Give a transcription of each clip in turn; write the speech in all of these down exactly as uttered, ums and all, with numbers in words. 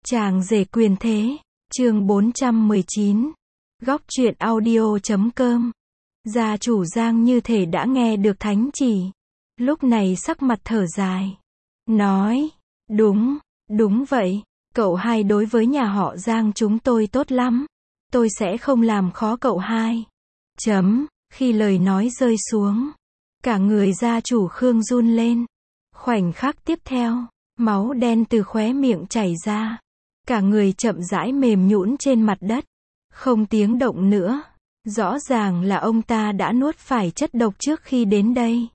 Chàng rể quyền thế, chương bốn trăm mười chín. Góc truyện audio chấm com. Gia chủ Giang như thể đã nghe được thánh chỉ. Lúc này sắc mặt thở dài. Nói, đúng, đúng vậy, cậu hai đối với nhà họ Giang chúng tôi tốt lắm. Tôi sẽ không làm khó cậu hai. Chấm, khi lời nói rơi xuống. Cả người gia chủ Khương run lên. Khoảnh khắc tiếp theo, máu đen từ khóe miệng chảy ra. Cả người chậm rãi mềm nhũn trên mặt đất. Không tiếng động nữa. Rõ ràng là ông ta đã nuốt phải chất độc trước khi đến đây.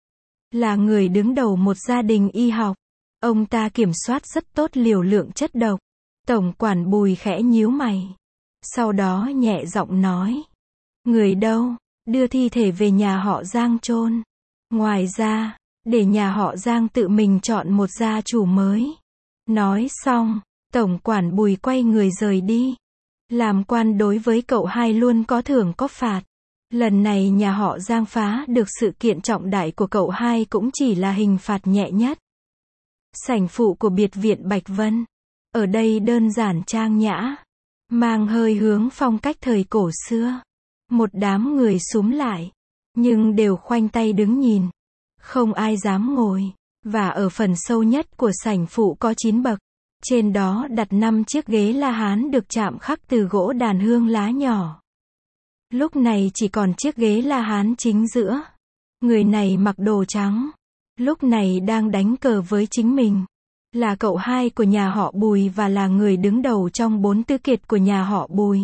Là người đứng đầu một gia đình y học. Ông ta kiểm soát rất tốt liều lượng chất độc. Tổng quản Bùi khẽ nhíu mày. Sau đó nhẹ giọng nói. Người đâu? Đưa thi thể về nhà họ Giang chôn. Ngoài ra, để nhà họ Giang tự mình chọn một gia chủ mới. Nói xong, Tổng quản Bùi quay người rời đi. Làm quan đối với cậu hai luôn có thưởng có phạt. Lần này nhà họ Giang phá được sự kiện trọng đại của cậu hai cũng chỉ là hình phạt nhẹ nhất. Sảnh phụ của biệt viện Bạch Vân. Ở đây đơn giản trang nhã. Mang hơi hướng phong cách thời cổ xưa. Một đám người xúm lại. Nhưng đều khoanh tay đứng nhìn. Không ai dám ngồi. Và ở phần sâu nhất của sảnh phụ có chín bậc. Trên đó đặt năm chiếc ghế La Hán được chạm khắc từ gỗ đàn hương lá nhỏ. Lúc này chỉ còn chiếc ghế La Hán chính giữa. Người này mặc đồ trắng. Lúc này đang đánh cờ với chính mình. Là cậu hai của nhà họ Bùi và là người đứng đầu trong bốn tứ kiệt của nhà họ Bùi.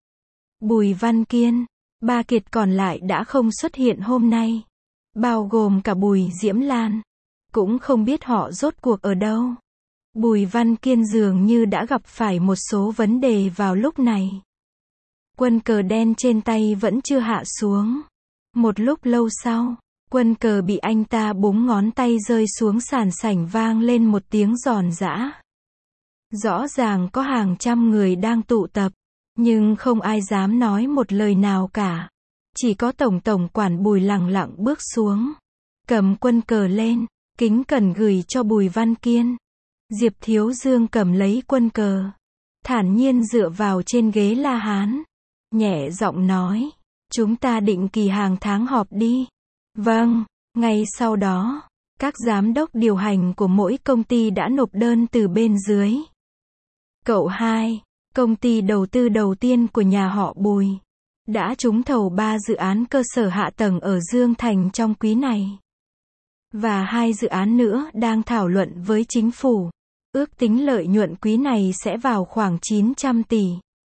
Bùi Văn Kiên. Ba kiệt còn lại đã không xuất hiện hôm nay. Bao gồm cả Bùi Diễm Lan. Cũng không biết họ rốt cuộc ở đâu. Bùi Văn Kiên dường như đã gặp phải một số vấn đề vào lúc này. Quân cờ đen trên tay vẫn chưa hạ xuống. Một lúc lâu sau, quân cờ bị anh ta búng ngón tay rơi xuống sàn sảnh vang lên một tiếng giòn giã. Rõ ràng có hàng trăm người đang tụ tập, nhưng không ai dám nói một lời nào cả. Chỉ có tổng tổng quản Bùi lẳng lặng bước xuống, cầm quân cờ lên, kính cẩn gửi cho Bùi Văn Kiên. Diệp Thiếu Dương cầm lấy quân cờ, thản nhiên dựa vào trên ghế La Hán, nhẹ giọng nói, chúng ta định kỳ hàng tháng họp đi. Vâng, ngay sau đó, các giám đốc điều hành của mỗi công ty đã nộp đơn từ bên dưới. Cậu hai, công ty đầu tư đầu tiên của nhà họ Bùi, đã trúng thầu ba dự án cơ sở hạ tầng ở Dương Thành trong quý này. Và hai dự án nữa đang thảo luận với chính phủ. Ước tính lợi nhuận quý này sẽ vào khoảng chín trăm tỷ.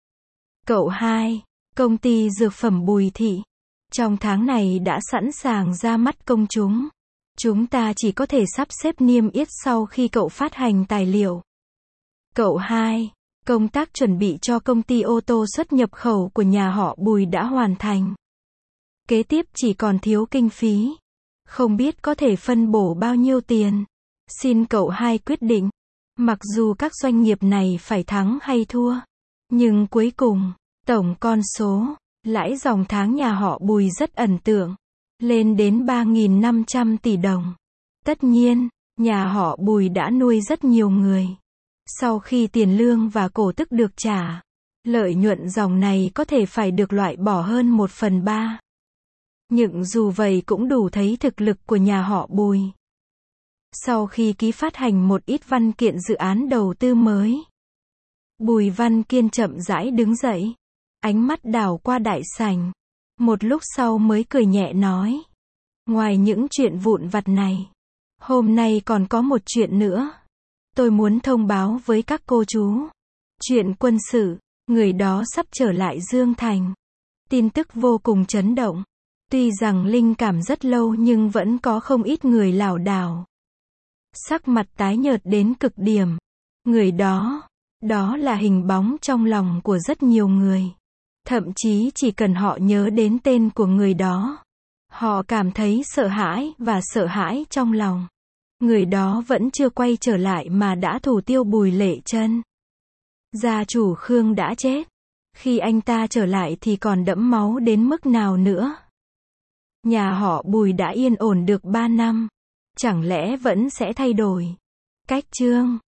Cậu hai, công ty dược phẩm Bùi Thị, trong tháng này đã sẵn sàng ra mắt công chúng. Chúng ta chỉ có thể sắp xếp niêm yết sau khi cậu phát hành tài liệu. Cậu hai, công tác chuẩn bị cho công ty ô tô xuất nhập khẩu của nhà họ Bùi đã hoàn thành. Kế tiếp chỉ còn thiếu kinh phí. Không biết có thể phân bổ bao nhiêu tiền. Xin cậu hai quyết định. Mặc dù các doanh nghiệp này phải thắng hay thua, nhưng cuối cùng, tổng con số, lãi dòng tháng nhà họ Bùi rất ấn tượng, lên đến ba nghìn năm trăm tỷ đồng. Tất nhiên, nhà họ Bùi đã nuôi rất nhiều người. Sau khi tiền lương và cổ tức được trả, lợi nhuận dòng này có thể phải được loại bỏ hơn một phần ba. Nhưng dù vậy cũng đủ thấy thực lực của nhà họ Bùi. Sau khi ký phát hành một ít văn kiện dự án đầu tư mới, Bùi Văn Kiên chậm rãi đứng dậy, ánh mắt đảo qua đại sảnh. Một lúc sau mới cười nhẹ nói, ngoài những chuyện vụn vặt này, hôm nay còn có một chuyện nữa. Tôi muốn thông báo với các cô chú. Chuyện quân sự, người đó sắp trở lại Dương Thành. Tin tức vô cùng chấn động. Tuy rằng linh cảm rất lâu nhưng vẫn có không ít người lảo đảo. Sắc mặt tái nhợt đến cực điểm. Người đó, đó là hình bóng trong lòng của rất nhiều người. Thậm chí chỉ cần họ nhớ đến tên của người đó, họ cảm thấy sợ hãi và sợ hãi trong lòng. Người đó vẫn chưa quay trở lại mà đã thủ tiêu Bùi Lệ Chân. Gia chủ Khương đã chết. Khi anh ta trở lại thì còn đẫm máu đến mức nào nữa. Nhà họ Bùi đã yên ổn được ba năm. Chẳng lẽ vẫn sẽ thay đổi cách chương